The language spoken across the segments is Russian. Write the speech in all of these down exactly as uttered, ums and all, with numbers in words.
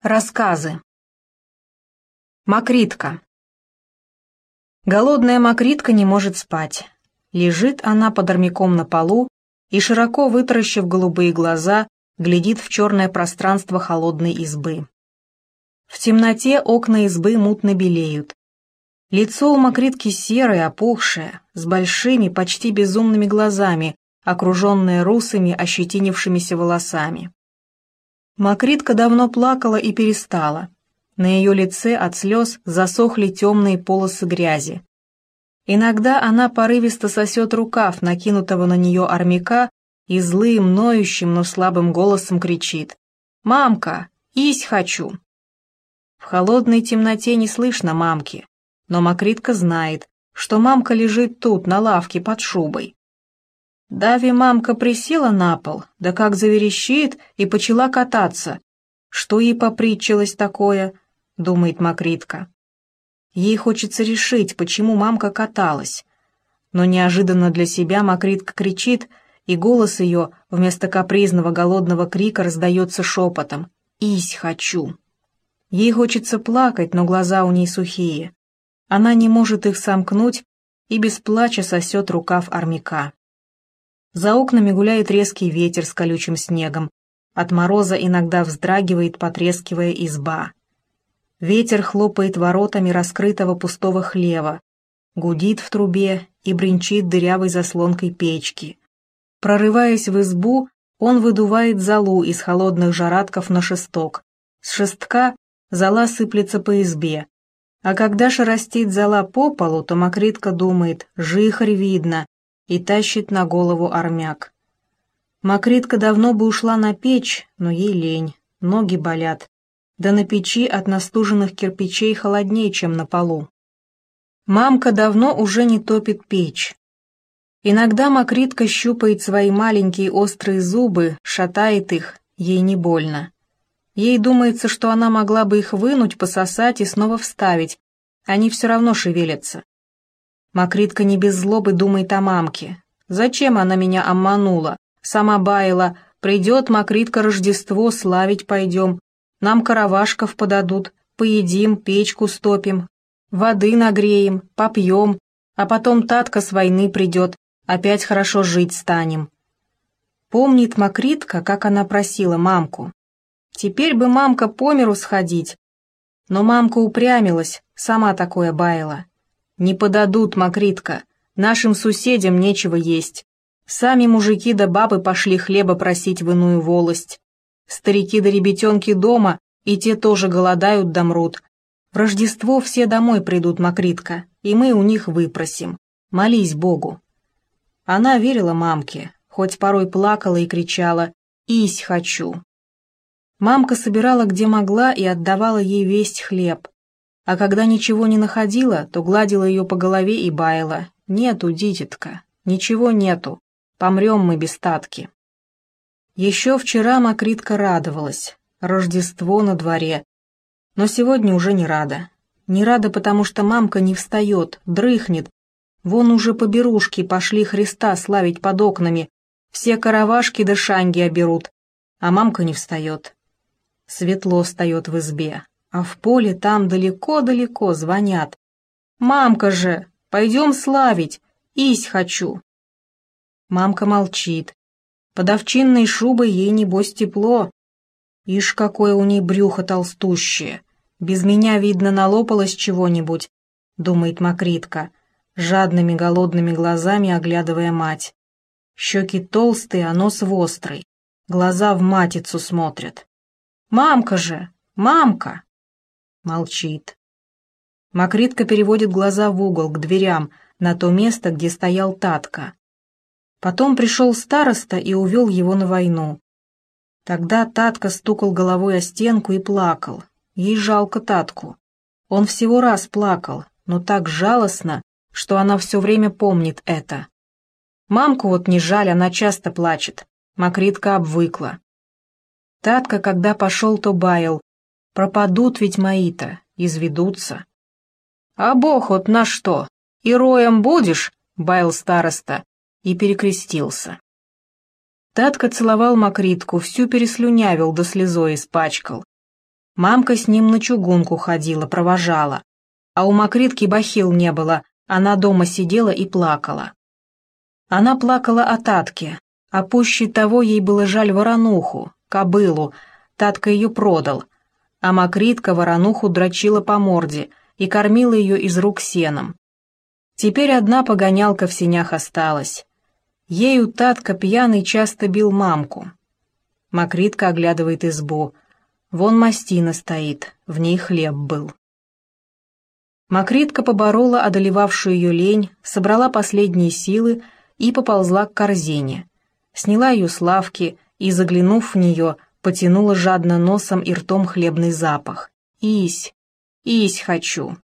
Рассказы. Макритка. Голодная Макритка не может спать. Лежит она под армяком на полу и, широко вытаращив голубые глаза, глядит в черное пространство холодной избы. В темноте окна избы мутно белеют. Лицо у Макритки серое, опухшее, с большими, почти безумными глазами, окруженное русыми, ощетинившимися волосами. Макритка давно плакала и перестала. На ее лице от слез засохли темные полосы грязи. Иногда она порывисто сосет рукав накинутого на нее армяка и злым, ноющим, но слабым голосом кричит: «Мамка, есть хочу!» В холодной темноте не слышно мамки, но Макритка знает, что мамка лежит тут, на лавке под шубой. Дави мамка присела на пол, да как заверещит и почала кататься. Что ей попритчилось такое, думает Макритка. Ей хочется решить, почему мамка каталась. Но неожиданно для себя Макритка кричит, и голос ее вместо капризного голодного крика раздается шепотом: «Ись хочу». Ей хочется плакать, но глаза у ней сухие. Она не может их сомкнуть и без плача сосет рукав армяка. За окнами гуляет резкий ветер с колючим снегом. От мороза иногда вздрагивает, потрескивая изба. Ветер хлопает воротами раскрытого пустого хлева, гудит в трубе и бренчит дырявой заслонкой печки. Прорываясь в избу, он выдувает золу из холодных жаратков на шесток. С шестка зола сыплется по избе. А когда шерстит зола по полу, то Макритка думает: жихарь видно, и тащит на голову армяк. Макритка давно бы ушла на печь, но ей лень, ноги болят, да на печи от настуженных кирпичей холоднее, чем на полу. Мамка давно уже не топит печь. Иногда Макритка щупает свои маленькие острые зубы, шатает их, ей не больно. Ей думается, что она могла бы их вынуть, пососать и снова вставить, они все равно шевелятся. Макритка не без злобы думает о мамке. Зачем она меня обманула? Сама баяла: придет Макритка Рождество, славить пойдем. Нам каравашков подадут, поедим, печку стопим, воды нагреем, попьем, а потом татка с войны придет, опять хорошо жить станем. Помнит Макритка, как она просила мамку. Теперь бы мамка по миру сходить. Но мамка упрямилась, сама такое баяла. «Не подадут, Макритка, нашим соседям нечего есть. Сами мужики да бабы пошли хлеба просить в иную волость. Старики да ребятенки дома, и те тоже голодают да мрут. В Рождество все домой придут, Макритка, и мы у них выпросим. Молись Богу». Она верила мамке, хоть порой плакала и кричала: «Ись хочу». Мамка собирала где могла и отдавала ей весть хлеб. А когда ничего не находила, то гладила ее по голове и баяла: «Нету, дитятка, ничего нету, помрем мы без татки». Еще вчера Макритка радовалась: Рождество на дворе. Но сегодня уже не рада. Не рада, потому что мамка не встает, дрыхнет. Вон уже поберушки пошли Христа славить под окнами, все каравашки да шаньги оберут, а мамка не встает. Светло встает в избе. А в поле там далеко-далеко звонят: «Мамка же, пойдем славить, ись хочу». Мамка молчит. Под овчинной шубой ей небось тепло. Ишь, какое у ней брюхо толстущее. Без меня, видно, налопалось чего-нибудь, думает Макритка, жадными голодными глазами оглядывая мать. Щеки толстые, а нос вострый. Глаза в матицу смотрят. «Мамка же, мамка!» Молчит. Макритка переводит глаза в угол, к дверям, на то место, где стоял татка. Потом пришел староста и увел его на войну. Тогда татка стукал головой о стенку и плакал. Ей жалко татку. Он всего раз плакал, но так жалостно, что она все время помнит это. Мамку вот не жаль, она часто плачет. Макритка обвыкла. Татка, когда пошел, то баял: пропадут ведь мои-то, изведутся. «А Бог вот на что? И роем будешь?» — баял староста и перекрестился. Татка целовал Макритку, всю переслюнявил да слезой испачкал. Мамка с ним на чугунку ходила, провожала. А у Макритки бахил не было, она дома сидела и плакала. Она плакала о Татке, а пуще того ей было жаль воронуху, кобылу, Татка ее продал, а Макритка воронуху дрочила по морде и кормила ее из рук сеном. Теперь одна погонялка в сенях осталась. Ею Татка пьяный часто бил мамку. Макритка оглядывает избу. Вон мастина стоит, в ней хлеб был. Макритка поборола одолевавшую ее лень, собрала последние силы и поползла к корзине. Сняла ее с лавки и, заглянув в нее, потянула жадно носом и ртом хлебный запах. «Ись! Ись хочу!»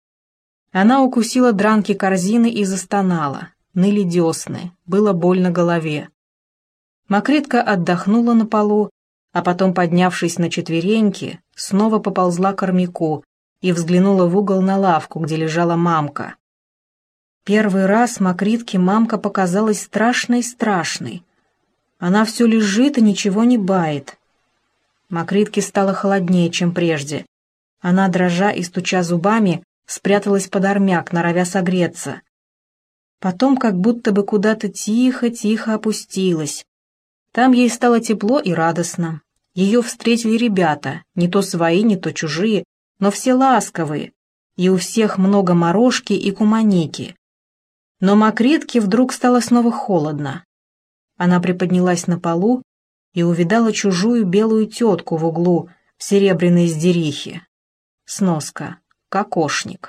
Она укусила дранки корзины и застонала. Ныли десны, было больно голове. Макритка отдохнула на полу, а потом, поднявшись на четвереньки, снова поползла к армяку и взглянула в угол на лавку, где лежала мамка. Первый раз Макритке мамка показалась страшной-страшной. Она все лежит и ничего не бает. Макритке стало холоднее, чем прежде. Она, дрожа и стуча зубами, спряталась под армяк, норовя согреться. Потом как будто бы куда-то тихо-тихо опустилась. Там ей стало тепло и радостно. Ее встретили ребята, не то свои, не то чужие, но все ласковые, и у всех много морожки и куманики. Но Макритке вдруг стало снова холодно. Она приподнялась на полу и увидала чужую белую тетку в углу в серебряной издерихе. Сноска. Кокошник.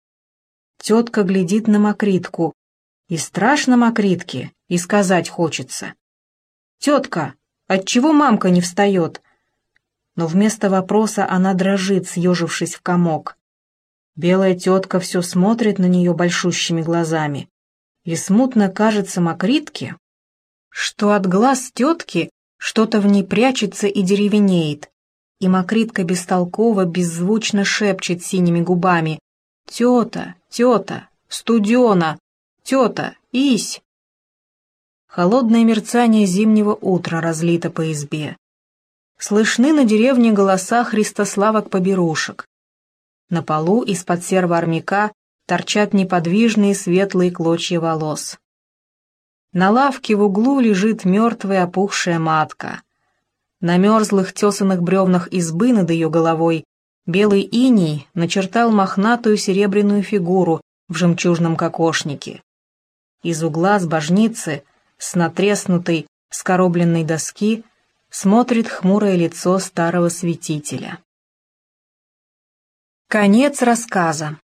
Тетка глядит на Макритку, и страшно Макритке, и сказать хочется. «Тетка, отчего мамка не встает?» Но вместо вопроса она дрожит, съежившись в комок. Белая тетка все смотрит на нее большущими глазами, и смутно кажется Макритке, что от глаз тетки что-то в ней прячется и деревенеет, и Макритка бестолково, беззвучно шепчет синими губами: «Тета, тета, студена, тета, ись!» Холодное мерцание зимнего утра разлито по избе. Слышны на деревне голоса христославок-поберушек. На полу из-под серого армяка торчат неподвижные светлые клочья волос. На лавке в углу лежит мертвая опухшая матка. На мерзлых тесаных бревнах избы над ее головой белый иней начертал мохнатую серебряную фигуру в жемчужном кокошнике. Из угла с божницы, с натреснутой, скоробленной доски, смотрит хмурое лицо старого святителя. Конец рассказа.